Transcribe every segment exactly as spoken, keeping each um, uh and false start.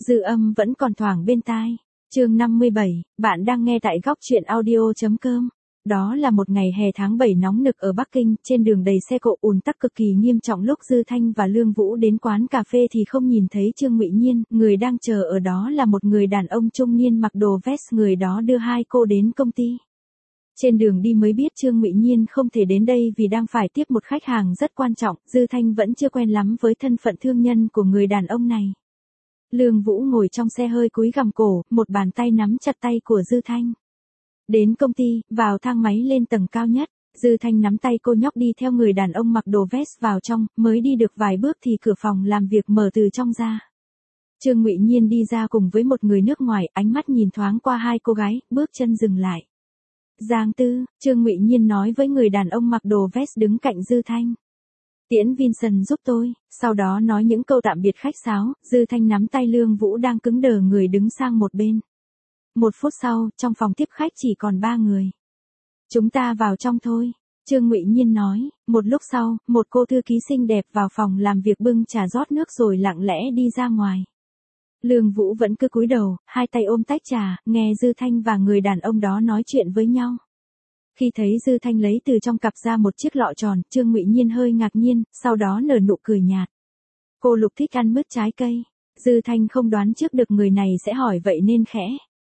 Dư âm vẫn còn thoảng bên tai. Chương năm mươi bảy, bạn đang nghe tại góc truyện audio chấm com. Đó là một ngày hè tháng bảy nóng nực ở Bắc Kinh, trên đường đầy xe cộ ùn tắc cực kỳ nghiêm trọng. Lúc Dư Thanh và Lương Vũ đến quán cà phê thì không nhìn thấy Trương Ngụy Nhiên, người đang chờ ở đó là một người đàn ông trung niên mặc đồ vest, người đó đưa hai cô đến công ty. Trên đường đi mới biết Trương Ngụy Nhiên không thể đến đây vì đang phải tiếp một khách hàng rất quan trọng. Dư Thanh vẫn chưa quen lắm với thân phận thương nhân của người đàn ông này. Lương Vũ ngồi trong xe hơi cúi gằm cổ, một bàn tay nắm chặt tay của Dư Thanh. Đến công ty, vào thang máy lên tầng cao nhất, Dư Thanh nắm tay cô nhóc đi theo người đàn ông mặc đồ vest vào trong, mới đi được vài bước thì cửa phòng làm việc mở từ trong ra. Trương Ngụy Nhiên đi ra cùng với một người nước ngoài, ánh mắt nhìn thoáng qua hai cô gái, bước chân dừng lại. Giang Tư, Trương Ngụy Nhiên nói với người đàn ông mặc đồ vest đứng cạnh Dư Thanh. Tiễn Vincent giúp tôi, sau đó nói những câu tạm biệt khách sáo. Dư Thanh nắm tay Lương Vũ đang cứng đờ người đứng sang một bên. Một phút sau, trong phòng tiếp khách chỉ còn ba người. Chúng ta vào trong thôi, Trương Ngụy Nhiên nói. Một lúc sau, một cô thư ký xinh đẹp vào phòng làm việc bưng trà rót nước rồi lặng lẽ đi ra ngoài. Lương Vũ vẫn cứ cúi đầu, hai tay ôm tách trà, nghe Dư Thanh và người đàn ông đó nói chuyện với nhau. Khi thấy Dư Thanh lấy từ trong cặp ra một chiếc lọ tròn, Trương Ngụy Nhiên hơi ngạc nhiên, sau đó nở nụ cười nhạt. Cô Lục thích ăn mứt trái cây. Dư Thanh không đoán trước được người này sẽ hỏi vậy nên khẽ.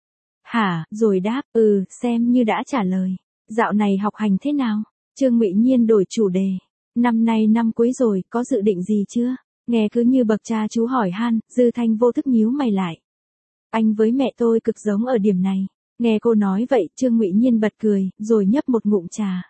Hả, rồi đáp, ừ, xem như đã trả lời. Dạo này học hành thế nào? Trương Ngụy Nhiên đổi chủ đề. Năm nay năm cuối rồi, có dự định gì chưa? Nghe cứ như bậc cha chú hỏi han, Dư Thanh vô thức nhíu mày lại. Anh với mẹ tôi cực giống ở điểm này. Nghe cô nói vậy, Trương Ngụy Nhiên bật cười, rồi nhấp một ngụm trà.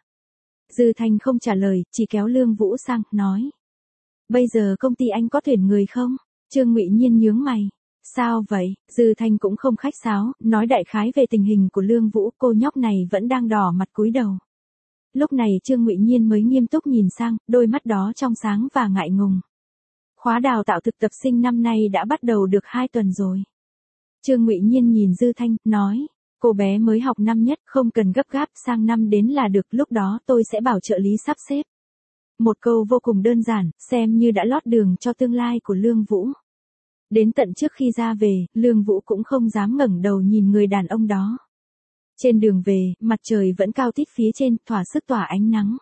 Dư Thanh không trả lời, chỉ kéo Lương Vũ sang, nói. Bây giờ công ty anh có tuyển người không? Trương Ngụy Nhiên nhướng mày. Sao vậy? Dư Thanh cũng không khách sáo, nói đại khái về tình hình của Lương Vũ. Cô nhóc này vẫn đang đỏ mặt cúi đầu. Lúc này Trương Ngụy Nhiên mới nghiêm túc nhìn sang, đôi mắt đó trong sáng và ngại ngùng. Khóa đào tạo thực tập sinh năm nay đã bắt đầu được hai tuần rồi. Trương Ngụy Nhiên nhìn Dư Thanh, nói. Cô bé mới học năm nhất, không cần gấp gáp, sang năm đến là được, lúc đó tôi sẽ bảo trợ lý sắp xếp. Một câu vô cùng đơn giản, xem như đã lót đường cho tương lai của Lương Vũ. Đến tận trước khi ra về, Lương Vũ cũng không dám ngẩng đầu nhìn người đàn ông đó. Trên đường về, mặt trời vẫn cao tít phía trên, thỏa sức tỏa ánh nắng.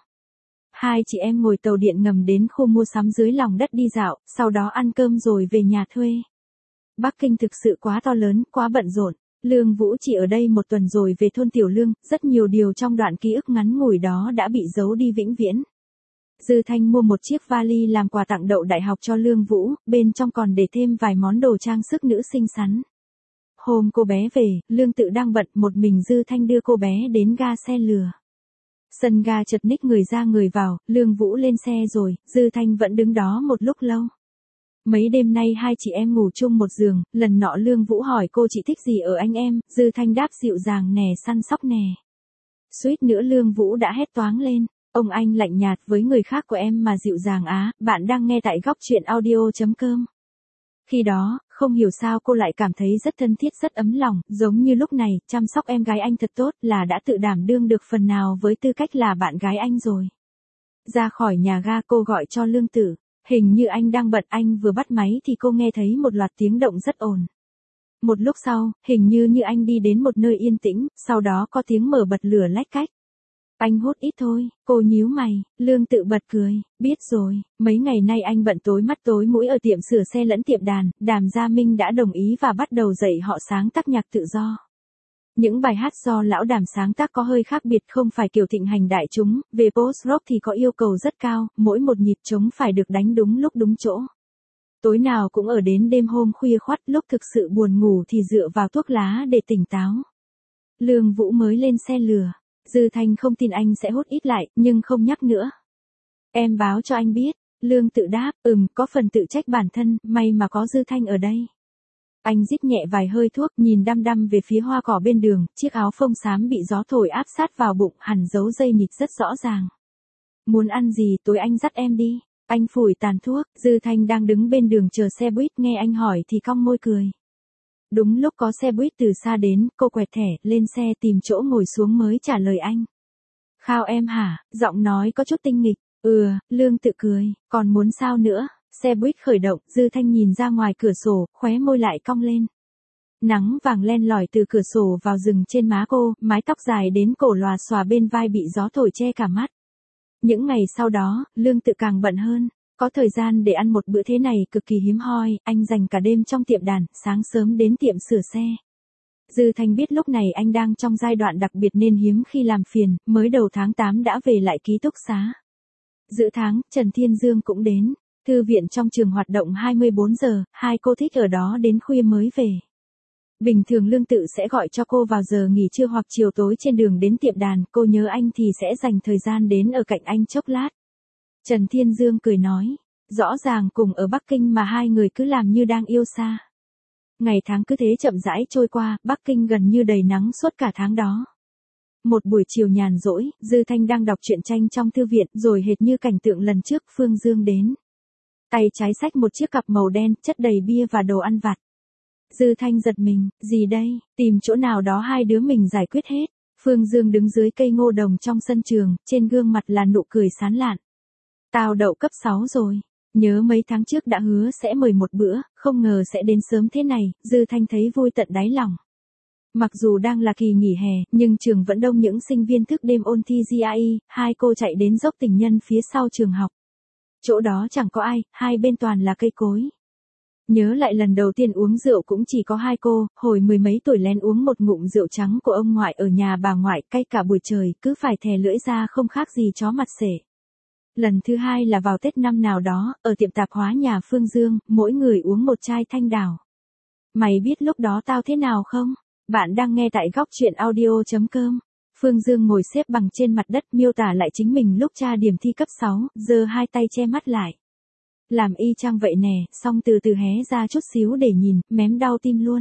Hai chị em ngồi tàu điện ngầm đến khu mua sắm dưới lòng đất đi dạo, sau đó ăn cơm rồi về nhà thuê. Bắc Kinh thực sự quá to lớn, quá bận rộn. Lương Vũ chỉ ở đây một tuần rồi về thôn Tiểu Lương, rất nhiều điều trong đoạn ký ức ngắn ngủi đó đã bị giấu đi vĩnh viễn. Dư Thanh mua một chiếc vali làm quà tặng đậu đại học cho Lương Vũ, bên trong còn để thêm vài món đồ trang sức nữ xinh xắn. Hôm cô bé về, Lương Tự đang bận, một mình Dư Thanh đưa cô bé đến ga xe lửa. Sân ga chật ních người ra người vào, Lương Vũ lên xe rồi, Dư Thanh vẫn đứng đó một lúc lâu. Mấy đêm nay hai chị em ngủ chung một giường, lần nọ Lương Vũ hỏi cô chị thích gì ở anh em, Dư Thanh đáp dịu dàng nè, săn sóc nè. Suýt nữa Lương Vũ đã hét toáng lên, ông anh lạnh nhạt với người khác của em mà dịu dàng á, bạn đang nghe tại góc truyện audio chấm com. Khi đó, không hiểu sao cô lại cảm thấy rất thân thiết, rất ấm lòng, giống như lúc này, chăm sóc em gái anh thật tốt, là đã tự đảm đương được phần nào với tư cách là bạn gái anh rồi. Ra khỏi nhà ga cô gọi cho Lương Tử. Hình như anh đang bận, anh vừa bắt máy thì cô nghe thấy một loạt tiếng động rất ồn. Một lúc sau, hình như như anh đi đến một nơi yên tĩnh, sau đó có tiếng mở bật lửa lách cách. Anh hút ít thôi, cô nhíu mày, Lương Tự bật cười, biết rồi, mấy ngày nay anh bận tối mắt tối mũi ở tiệm sửa xe lẫn tiệm đàn, Đàm Gia Minh đã đồng ý và bắt đầu dạy họ sáng tác nhạc tự do. Những bài hát do lão Đàm sáng tác có hơi khác biệt, không phải kiểu thịnh hành đại chúng, về post-rock thì có yêu cầu rất cao, mỗi một nhịp trống phải được đánh đúng lúc đúng chỗ. Tối nào cũng ở đến đêm hôm khuya khoắt, lúc thực sự buồn ngủ thì dựa vào thuốc lá để tỉnh táo. Lương Vũ mới lên xe lửa, Dư Thanh không tin anh sẽ hút ít lại, nhưng không nhắc nữa. Em báo cho anh biết, Lương Tự đáp, ừm, có phần tự trách bản thân, may mà có Dư Thanh ở đây. Anh rít nhẹ vài hơi thuốc, nhìn đăm đăm về phía hoa cỏ bên đường, chiếc áo phông xám bị gió thổi áp sát vào bụng, hẳn dấu dây nịt rất rõ ràng. Muốn ăn gì, tối anh dắt em đi. Anh phủi tàn thuốc, Dư Thanh đang đứng bên đường chờ xe buýt, nghe anh hỏi thì cong môi cười. Đúng lúc có xe buýt từ xa đến, cô quẹt thẻ, lên xe tìm chỗ ngồi xuống mới trả lời anh. Khao em hả, giọng nói có chút tinh nghịch. Ừ, Lương Tự cười, còn muốn sao nữa, Xe buýt khởi động, Dư Thanh nhìn ra ngoài cửa sổ, khóe môi lại cong lên. Nắng vàng len lỏi từ cửa sổ vào rừng trên má cô, mái tóc dài đến cổ lòa xòa bên vai bị gió thổi che cả mắt. Những ngày sau đó, Lương Tự càng bận hơn. Có thời gian để ăn một bữa thế này cực kỳ hiếm hoi, anh dành cả đêm trong tiệm đàn, sáng sớm đến tiệm sửa xe. Dư Thanh biết lúc này anh đang trong giai đoạn đặc biệt nên hiếm khi làm phiền, mới đầu tháng tám đã về lại ký túc xá. Giữa tháng, Trần Thiên Dương cũng đến. Thư viện trong trường hoạt động hai mươi bốn giờ, hai cô thích ở đó đến khuya mới về. Bình thường Lương Tự sẽ gọi cho cô vào giờ nghỉ trưa hoặc chiều tối trên đường đến tiệm đàn, cô nhớ anh thì sẽ dành thời gian đến ở cạnh anh chốc lát. Trần Thiên Dương cười nói, rõ ràng cùng ở Bắc Kinh mà hai người cứ làm như đang yêu xa. Ngày tháng cứ thế chậm rãi trôi qua, Bắc Kinh gần như đầy nắng suốt cả tháng đó. Một buổi chiều nhàn rỗi, Dư Thanh đang đọc truyện tranh trong thư viện, rồi hệt như cảnh tượng lần trước Phương Dương đến. Tay trái xách một chiếc cặp màu đen, chất đầy bia và đồ ăn vặt. Dư Thanh giật mình, gì đây, tìm chỗ nào đó hai đứa mình giải quyết hết. Phương Dương đứng dưới cây ngô đồng trong sân trường, trên gương mặt là nụ cười sán lạn. Tao đậu cấp sáu rồi. Nhớ mấy tháng trước đã hứa sẽ mời một bữa, không ngờ sẽ đến sớm thế này, Dư Thanh thấy vui tận đáy lòng. Mặc dù đang là kỳ nghỉ hè, nhưng trường vẫn đông những sinh viên thức đêm ôn thi giê i e, hai cô chạy đến dốc Tình Nhân phía sau trường học. Chỗ đó chẳng có ai, hai bên toàn là cây cối. Nhớ lại lần đầu tiên uống rượu cũng chỉ có hai cô, hồi mười mấy tuổi lén uống một ngụm rượu trắng của ông ngoại ở nhà bà ngoại, cay cả buổi trời, cứ phải thè lưỡi ra không khác gì chó mặt sể. Lần thứ hai là vào Tết năm nào đó, ở tiệm tạp hóa nhà Phương Dương, mỗi người uống một chai thanh đào. Mày biết lúc đó tao thế nào không? Bạn đang nghe tại góc truyện audio chấm com. Phương Dương ngồi xếp bằng trên mặt đất miêu tả lại chính mình lúc tra điểm thi cấp sáu, giơ hai tay che mắt lại. Làm y chang vậy nè, xong từ từ hé ra chút xíu để nhìn, mém đau tim luôn.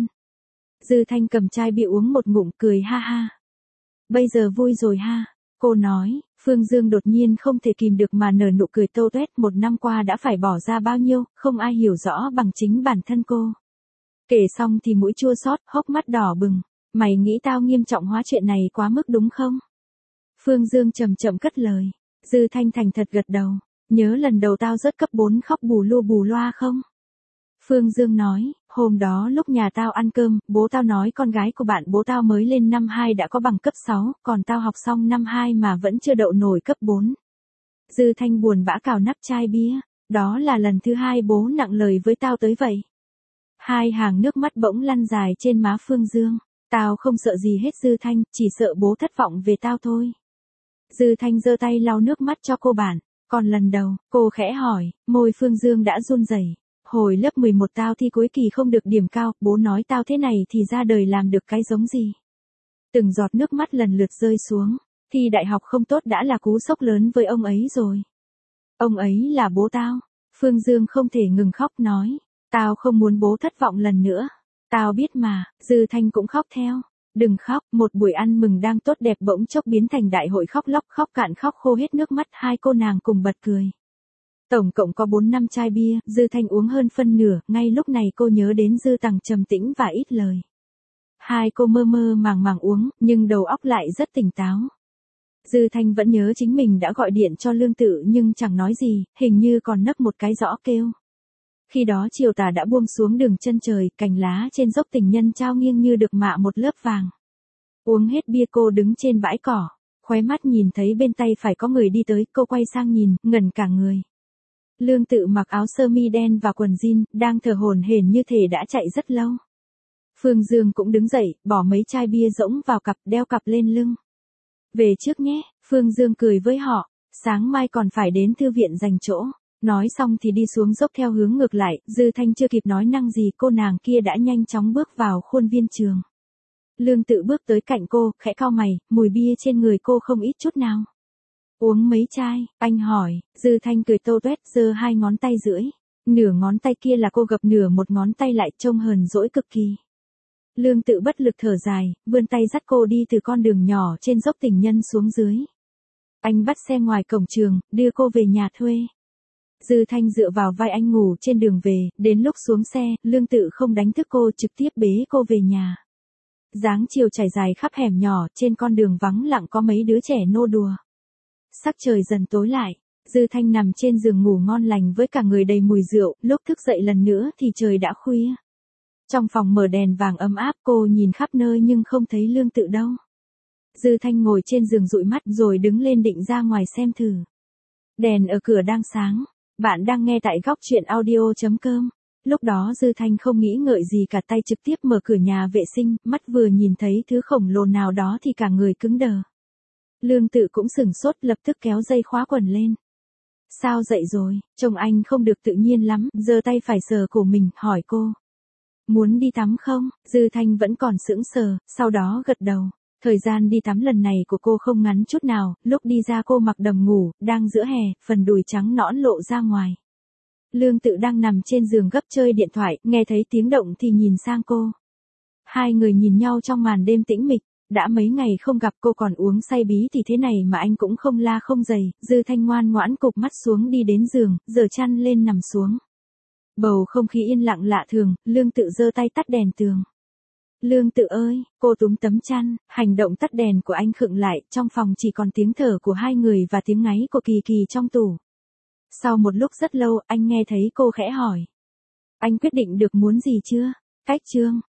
Dư Thanh cầm chai bia uống một ngụm cười ha ha. Bây giờ vui rồi ha, cô nói. Phương Dương đột nhiên không thể kìm được mà nở nụ cười tô toét, một năm qua đã phải bỏ ra bao nhiêu, không ai hiểu rõ bằng chính bản thân cô. Kể xong thì mũi chua xót, hốc mắt đỏ bừng. Mày nghĩ tao nghiêm trọng hóa chuyện này quá mức đúng không? Phương Dương chậm chậm cất lời. Dư Thanh thành thật gật đầu. Nhớ lần đầu tao rớt cấp bốn khóc bù lu bù loa không? Phương Dương nói, hôm đó lúc nhà tao ăn cơm, bố tao nói con gái của bạn bố tao mới lên năm hai đã có bằng cấp sáu, còn tao học xong năm hai mà vẫn chưa đậu nổi cấp bốn. Dư Thanh buồn bã cào nắp chai bia, đó là lần thứ hai bố nặng lời với tao tới vậy. Hai hàng nước mắt bỗng lăn dài trên má Phương Dương, tao không sợ gì hết Dư Thanh, chỉ sợ bố thất vọng về tao thôi. Dư Thanh giơ tay lau nước mắt cho cô bạn, còn lần đầu, cô khẽ hỏi, môi Phương Dương đã run rẩy. Hồi lớp mười một tao thi cuối kỳ không được điểm cao, bố nói tao thế này thì ra đời làm được cái giống gì. Từng giọt nước mắt lần lượt rơi xuống, thi đại học không tốt đã là cú sốc lớn với ông ấy rồi. Ông ấy là bố tao. Phương Dương không thể ngừng khóc nói, tao không muốn bố thất vọng lần nữa. Tao biết mà. Dư Thanh cũng khóc theo. Đừng khóc, một buổi ăn mừng đang tốt đẹp bỗng chốc biến thành đại hội khóc lóc, khóc cạn khóc khô hết nước mắt, hai cô nàng cùng bật cười. Tổng cộng có bốn năm chai bia, Dư Thanh uống hơn phân nửa, ngay lúc này cô nhớ đến Dư Tằng trầm tĩnh và ít lời. Hai cô mơ mơ màng màng uống, nhưng đầu óc lại rất tỉnh táo. Dư Thanh vẫn nhớ chính mình đã gọi điện cho Lương Tự nhưng chẳng nói gì, hình như còn nấp một cái rõ kêu. Khi đó chiều tà đã buông xuống đường chân trời, cành lá trên dốc Tình Nhân trao nghiêng như được mạ một lớp vàng. Uống hết bia cô đứng trên bãi cỏ, khóe mắt nhìn thấy bên tay phải có người đi tới, cô quay sang nhìn, ngẩn cả người. Lương Tự mặc áo sơ mi đen và quần jean, đang thở hổn hển như thể đã chạy rất lâu. Phương Dương cũng đứng dậy, bỏ mấy chai bia rỗng vào cặp, đeo cặp lên lưng. Về trước nhé, Phương Dương cười với họ, sáng mai còn phải đến thư viện dành chỗ. Nói xong thì đi xuống dốc theo hướng ngược lại, Dư Thanh chưa kịp nói năng gì cô nàng kia đã nhanh chóng bước vào khuôn viên trường. Lương Tự bước tới cạnh cô, khẽ cau mày, mùi bia trên người cô không ít chút nào. Uống mấy chai, anh hỏi. Dư Thanh cười tô toét, giơ hai ngón tay rưỡi. Nửa ngón tay kia là cô gập nửa một ngón tay lại, trông hờn dỗi cực kỳ. Lương Tự bất lực thở dài, vươn tay dắt cô đi từ con đường nhỏ trên dốc Tình Nhân xuống dưới. Anh bắt xe ngoài cổng trường, đưa cô về nhà thuê. Dư Thanh dựa vào vai anh ngủ trên đường về, đến lúc xuống xe, Lương Tự không đánh thức cô, trực tiếp bế cô về nhà. Dáng chiều trải dài khắp hẻm nhỏ, trên con đường vắng lặng có mấy đứa trẻ nô đùa. Sắc trời dần tối lại, Dư Thanh nằm trên giường ngủ ngon lành với cả người đầy mùi rượu, lúc thức dậy lần nữa thì trời đã khuya. Trong phòng mở đèn vàng ấm áp, cô nhìn khắp nơi nhưng không thấy Lương Tự đâu. Dư Thanh ngồi trên giường dụi mắt rồi đứng lên định ra ngoài xem thử. Đèn ở cửa đang sáng. Bạn đang nghe tại góc truyện audio chấm com. Lúc đó Dư Thanh không nghĩ ngợi gì cả, tay trực tiếp mở cửa nhà vệ sinh, mắt vừa nhìn thấy thứ khổng lồ nào đó thì cả người cứng đờ. Lương Tự cũng sửng sốt, lập tức kéo dây khóa quần lên. Sao dậy rồi? Trông anh không được tự nhiên lắm, giơ tay phải sờ cổ mình, hỏi cô. Muốn đi tắm không? Dư Thanh vẫn còn sững sờ, sau đó gật đầu. Thời gian đi tắm lần này của cô không ngắn chút nào, lúc đi ra cô mặc đầm ngủ, đang giữa hè, phần đùi trắng nõn lộ ra ngoài. Lương Tự đang nằm trên giường gấp chơi điện thoại, nghe thấy tiếng động thì nhìn sang cô. Hai người nhìn nhau trong màn đêm tĩnh mịch, đã mấy ngày không gặp, cô còn uống say bí thì thế này mà anh cũng không la không dày. Dư Thanh ngoan ngoãn cụp mắt xuống đi đến giường, giở chăn lên nằm xuống. Bầu không khí yên lặng lạ thường, Lương Tự giơ tay tắt đèn tường. Lương Tự ơi, cô túm tấm chăn, hành động tắt đèn của anh khựng lại, trong phòng chỉ còn tiếng thở của hai người và tiếng ngáy của Kỳ Kỳ trong tủ. Sau một lúc rất lâu, anh nghe thấy cô khẽ hỏi. Anh quyết định được muốn gì chưa? Cách chương.